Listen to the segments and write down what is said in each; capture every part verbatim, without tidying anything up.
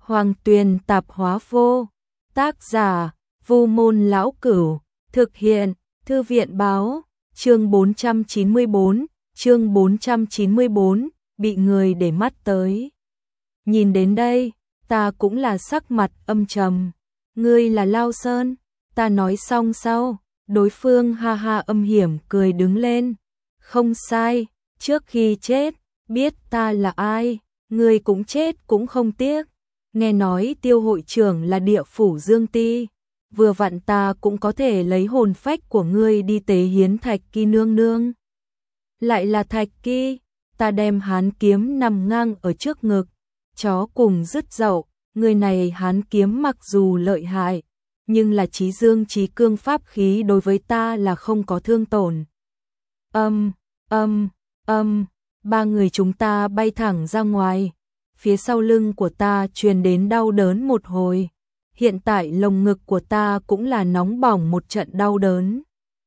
Hoàng Tuyền Tạp Hóa Vô. Tác giả: Vu Môn Lão Cửu. Thực hiện: Thư viện báo. Chương bốn trăm chín mươi tư, chương bốn trăm chín mươi tư, bị người để mắt tới. Nhìn đến đây, ta cũng là sắc mặt âm trầm. Ngươi là Lao Sơn? Ta nói xong sau, đối phương ha ha âm hiểm cười đứng lên. Không sai, trước khi chết, biết ta là ai, ngươi cũng chết cũng không tiếc. Nghe nói Tiêu hội trưởng là địa phủ Dương Ti, vừa vặn ta cũng có thể lấy hồn phách của ngươi đi tế hiến Thạch Kỳ nương nương. Lại là Thạch Kỳ, ta đem hán kiếm nằm ngang ở trước ngực, chó cùng dứt dậu. Người này hán kiếm mặc dù lợi hại, nhưng là trí dương trí cương pháp khí đối với ta là không có thương tổn. Âm, âm, âm, ba người chúng ta bay thẳng ra ngoài, phía sau lưng của ta truyền đến đau đớn một hồi. Hiện tại lồng ngực của ta cũng là nóng bỏng một trận đau đớn.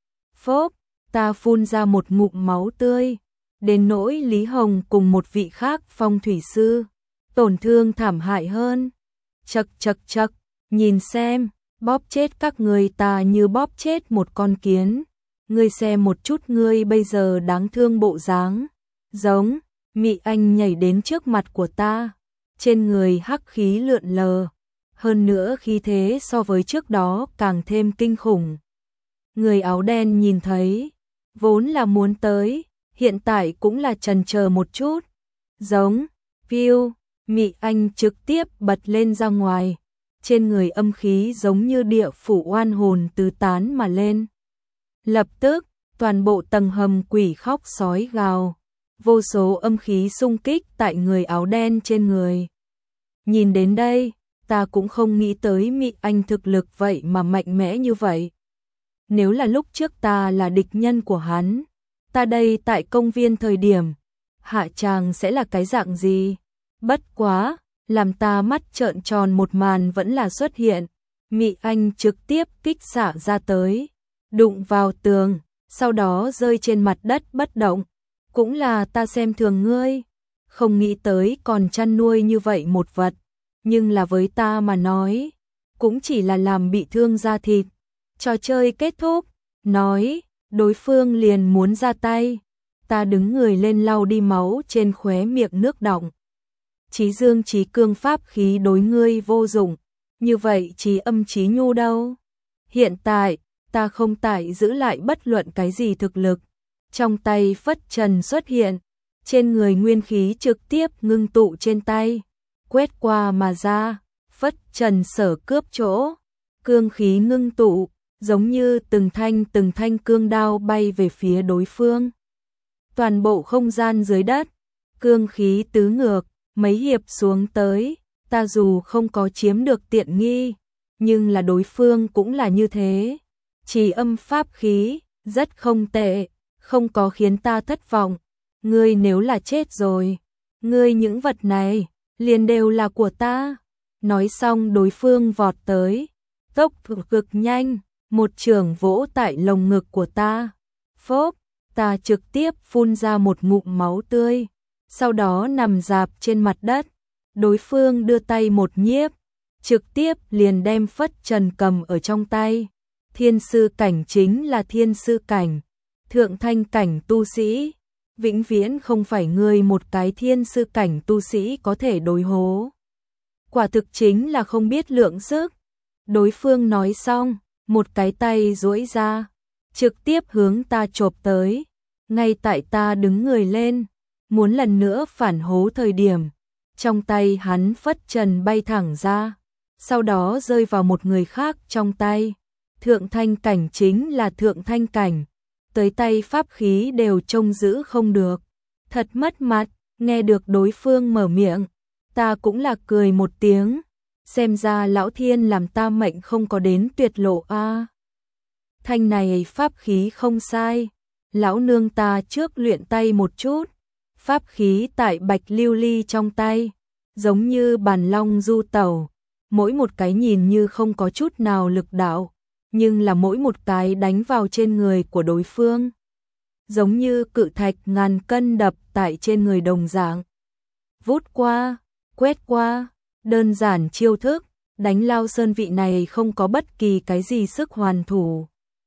Phốp, ta phun ra một ngụm máu tươi, đến nỗi Lý Hồng cùng một vị khác phong thủy sư tổn thương thảm hại hơn. Chậc chậc chậc, nhìn xem, bóp chết các ngươi ta như bóp chết một con kiến. Ngươi xem một chút ngươi bây giờ đáng thương bộ dáng. Giống, Mị Anh nhảy đến trước mặt của ta, trên người hắc khí lượn lờ, hơn nữa khí thế so với trước đó càng thêm kinh khủng. Người áo đen nhìn thấy, vốn là muốn tới, hiện tại cũng là chần chờ một chút. Giống, piu, Mị Anh trực tiếp bật lên ra ngoài, trên người âm khí giống như địa phủ oan hồn tứ tán mà lên. Lập tức, toàn bộ tầng hầm quỷ khóc sói gào, vô số âm khí xung kích tại người áo đen trên người. Nhìn đến đây, ta cũng không nghĩ tới Mị Anh thực lực vậy mà mạnh mẽ như vậy. Nếu là lúc trước ta là địch nhân của hắn, ta đây tại công viên thời điểm, hạ tràng sẽ là cái dạng gì? Bất quá, làm ta mắt trợn tròn một màn vẫn là xuất hiện. Mị Anh trực tiếp kích xạ ra tới, đụng vào tường, sau đó rơi trên mặt đất bất động. Cũng là ta xem thường ngươi, không nghĩ tới còn chăn nuôi như vậy một vật, nhưng là với ta mà nói, cũng chỉ là làm bị thương da thịt. Trò chơi kết thúc, nói, đối phương liền muốn ra tay, ta đứng người lên lau đi máu trên khóe miệng nước đọng. Chí dương chí cương pháp khí đối ngươi vô dụng, như vậy chí âm chí nhu đâu? Hiện tại, ta không tại giữ lại bất luận cái gì thực lực. Trong tay phất trần xuất hiện, trên người nguyên khí trực tiếp ngưng tụ trên tay, quét qua mà ra, phất trần sở cướp chỗ, cương khí ngưng tụ, giống như từng thanh từng thanh cương đao bay về phía đối phương. Toàn bộ không gian dưới đất, cương khí tứ ngược, mấy hiệp xuống tới, ta dù không có chiếm được tiện nghi, nhưng là đối phương cũng là như thế. Chỉ âm pháp khí, rất không tệ, không có khiến ta thất vọng. Ngươi nếu là chết rồi, ngươi những vật này, liền đều là của ta. Nói xong đối phương vọt tới, tốc độ cực nhanh, một chưởng vỗ tại lồng ngực của ta. Phốp, ta trực tiếp phun ra một ngụm máu tươi, sau đó nằm rạp trên mặt đất. Đối phương đưa tay một nhiếp, trực tiếp liền đem phất trần cầm ở trong tay. Thiên sư cảnh chính là thiên sư cảnh, thượng thanh cảnh tu sĩ, vĩnh viễn không phải ngươi một cái thiên sư cảnh tu sĩ có thể đối hố. Quả thực chính là không biết lượng sức. Đối phương nói xong, một cái tay duỗi ra, trực tiếp hướng ta chộp tới. Ngay tại ta đứng người lên, muốn lần nữa phản hố thời điểm, trong tay hắn phất trần bay thẳng ra, sau đó rơi vào một người khác trong tay. Thượng thanh cảnh chính là thượng thanh cảnh, tới tay pháp khí đều trông giữ không được. Thật mất mặt, nghe được đối phương mở miệng, ta cũng là cười một tiếng, xem ra lão thiên làm ta mệnh không có đến tuyệt lộ a. À, thanh này pháp khí không sai, lão nương ta trước luyện tay một chút, pháp khí tại bạch lưu ly trong tay, giống như bàn long du tẩu, mỗi một cái nhìn như không có chút nào lực đạo, nhưng là mỗi một cái đánh vào trên người của đối phương, giống như cự thạch ngàn cân đập tại trên người đồng dạng. Vút qua, quét qua, Đơn giản chiêu thức, đánh Lao Sơn vị này không có bất kỳ cái gì sức hoàn thủ.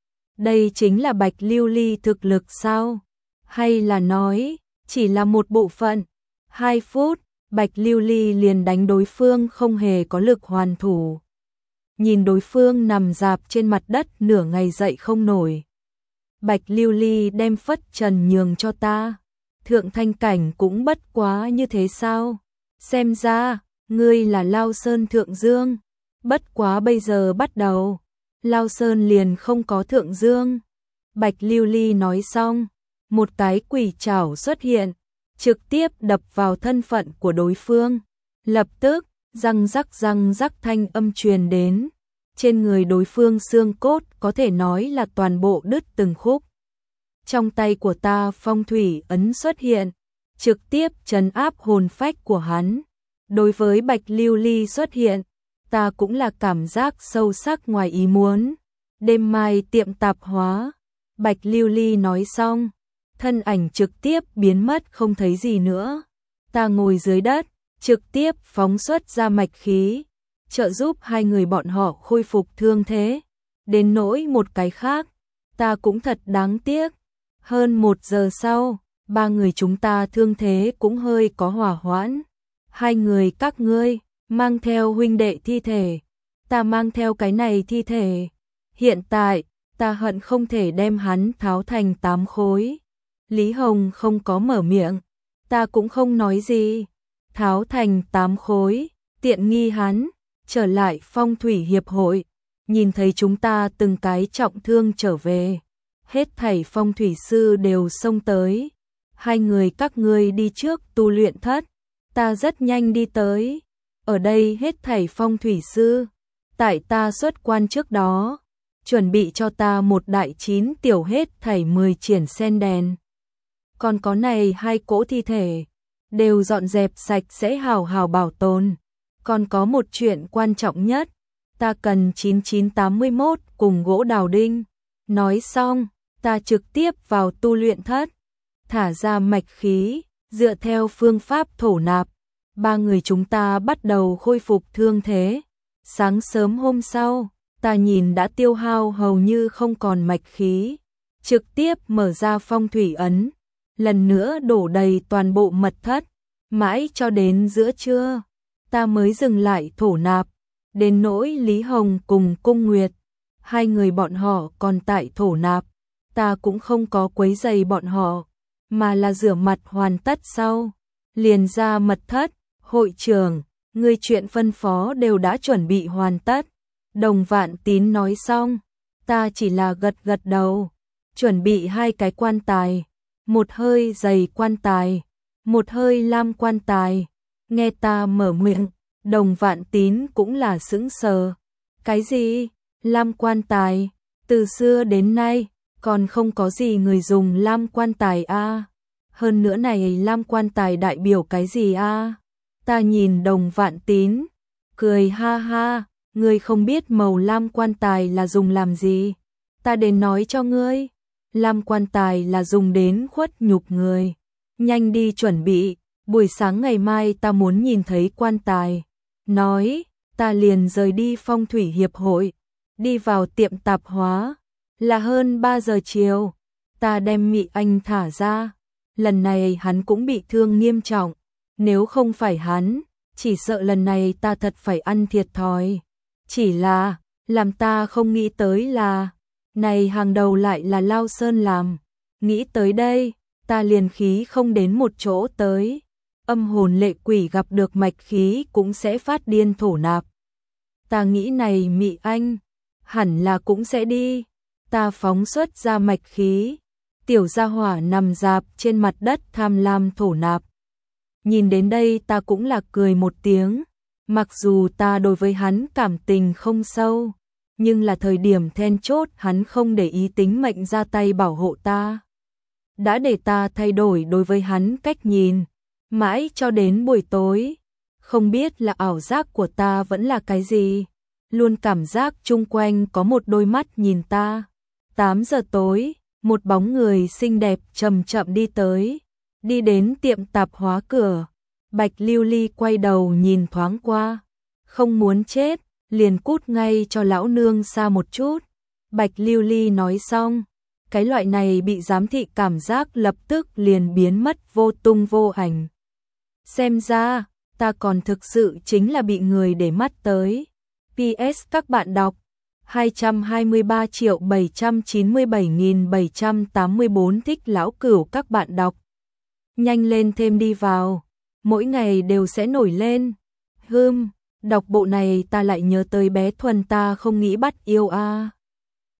Đây chính là Bạch Lưu Ly thực lực sao? Hay là nói, chỉ là một bộ phận? Hai phút, Bạch Lưu Ly liền đánh đối phương không hề có lực hoàn thủ. Nhìn đối phương nằm rạp trên mặt đất nửa ngày dậy không nổi. Bạch Lưu Ly đem phất trần nhường cho ta. Thượng thanh cảnh cũng bất quá như thế sao? Xem ra, ngươi là Lao Sơn Thượng Dương. Bất quá bây giờ bắt đầu, Lao Sơn liền không có Thượng Dương. Bạch Lưu Ly nói xong, một cái quỷ trảo xuất hiện, trực tiếp đập vào thân phận của đối phương. Lập tức, răng rắc răng rắc thanh âm truyền đến. Trên người đối phương xương cốt có thể nói là toàn bộ đứt từng khúc. Trong tay của ta phong thủy ấn xuất hiện, trực tiếp trấn áp hồn phách của hắn. Đối với Bạch Lưu Ly xuất hiện, ta cũng là cảm giác sâu sắc ngoài ý muốn. Đêm mai tiệm tạp hóa, Bạch Lưu Ly nói xong, thân ảnh trực tiếp biến mất không thấy gì nữa. Ta ngồi dưới đất, trực tiếp phóng xuất ra mạch khí, trợ giúp hai người bọn họ khôi phục thương thế. Đến nỗi một cái khác, ta cũng thật đáng tiếc. Hơn một giờ sau, ba người chúng ta thương thế cũng hơi có hỏa hoãn. Hai người các ngươi mang theo huynh đệ thi thể, ta mang theo cái này thi thể. Hiện tại, ta hận không thể đem hắn tháo thành tám khối. Lý Hồng không có mở miệng, ta cũng không nói gì. Tháo thành tám khối, tiện nghi hắn. Trở lại phong thủy hiệp hội, nhìn thấy chúng ta từng cái trọng thương trở về. Hết thảy phong thủy sư đều xông tới. Hai người các ngươi đi trước tu luyện thất, ta rất nhanh đi tới. Ở đây hết thảy phong thủy sư, tại ta xuất quan trước đó, chuẩn bị cho ta một đại chín tiểu hết thảy mười triển sen đèn. Còn có này hai cỗ thi thể, đều dọn dẹp sạch sẽ hào hào bảo tồn. Còn có một chuyện quan trọng nhất, ta cần chín chín tám mốt cùng gỗ đào đinh. Nói xong, ta trực tiếp vào tu luyện thất, thả ra mạch khí, dựa theo phương pháp thổ nạp. Ba người chúng ta bắt đầu khôi phục thương thế. Sáng sớm hôm sau, ta nhìn đã tiêu hao hầu như không còn mạch khí, trực tiếp mở ra phong thủy ấn, lần nữa đổ đầy toàn bộ mật thất, mãi cho đến giữa trưa, ta mới dừng lại thổ nạp. Đến nỗi Lý Hồng cùng Cung Nguyệt, hai người bọn họ còn tại thổ nạp, ta cũng không có quấy rầy bọn họ, mà là rửa mặt hoàn tất sau, liền ra mật thất. Hội trưởng, người chuyện phân phó đều đã chuẩn bị hoàn tất. Đồng Vạn Tín nói xong, ta chỉ là gật gật đầu, chuẩn bị hai cái quan tài, một hơi dày quan tài, một hơi lam quan tài. Nghe ta mở miệng, Đồng Vạn Tín cũng là sững sờ. Cái gì? Lam quan tài? Từ xưa đến nay, còn không có gì người dùng lam quan tài a. Hơn nữa này lam quan tài đại biểu cái gì a? Ta nhìn Đồng Vạn Tín, cười ha ha, ngươi không biết màu lam quan tài là dùng làm gì. Ta đến nói cho ngươi, lam quan tài là dùng đến khuất nhục người. Nhanh đi chuẩn bị, buổi sáng ngày mai ta muốn nhìn thấy quan tài. Nói, ta liền rời đi phong thủy hiệp hội, đi vào tiệm tạp hóa, là hơn ba giờ chiều. Ta đem Mị Anh thả ra, lần này hắn cũng bị thương nghiêm trọng. Nếu không phải hắn, chỉ sợ lần này ta thật phải ăn thiệt thòi. Chỉ là, làm ta không nghĩ tới là, này hàng đầu lại là Lao Sơn làm. Nghĩ tới đây, ta liền khí không đến một chỗ tới. Âm hồn lệ quỷ gặp được mạch khí cũng sẽ phát điên thổ nạp. Ta nghĩ này Mị Anh, hẳn là cũng sẽ đi. Ta phóng xuất ra mạch khí, tiểu gia hỏa nằm rạp trên mặt đất tham lam thổ nạp. Nhìn đến đây ta cũng là cười một tiếng, mặc dù ta đối với hắn cảm tình không sâu, nhưng là thời điểm then chốt hắn không để ý tính mệnh ra tay bảo hộ ta. Đã để ta thay đổi đối với hắn cách nhìn, mãi cho đến buổi tối, không biết là ảo giác của ta vẫn là cái gì, luôn cảm giác chung quanh có một đôi mắt nhìn ta. tám giờ tối, một bóng người xinh đẹp chậm chậm đi tới. Đi đến tiệm tạp hóa cửa, Bạch Lưu Ly quay đầu nhìn thoáng qua, không muốn chết, liền cút ngay cho lão nương xa một chút. Bạch Lưu Ly nói xong, cái loại này bị giám thị cảm giác lập tức liền biến mất vô tung vô ảnh. Xem ra, ta còn thực sự chính là bị người để mắt tới. pê ét các bạn đọc hai trăm hai mươi ba triệu bảy trăm chín mươi bảy nghìn bảy trăm tám mươi tư thích lão cửu các bạn đọc. Nhanh lên thêm đi vào, mỗi ngày đều sẽ nổi lên. Hừm, đọc bộ này ta lại nhớ tới bé Thuần ta không nghĩ bắt yêu a. À.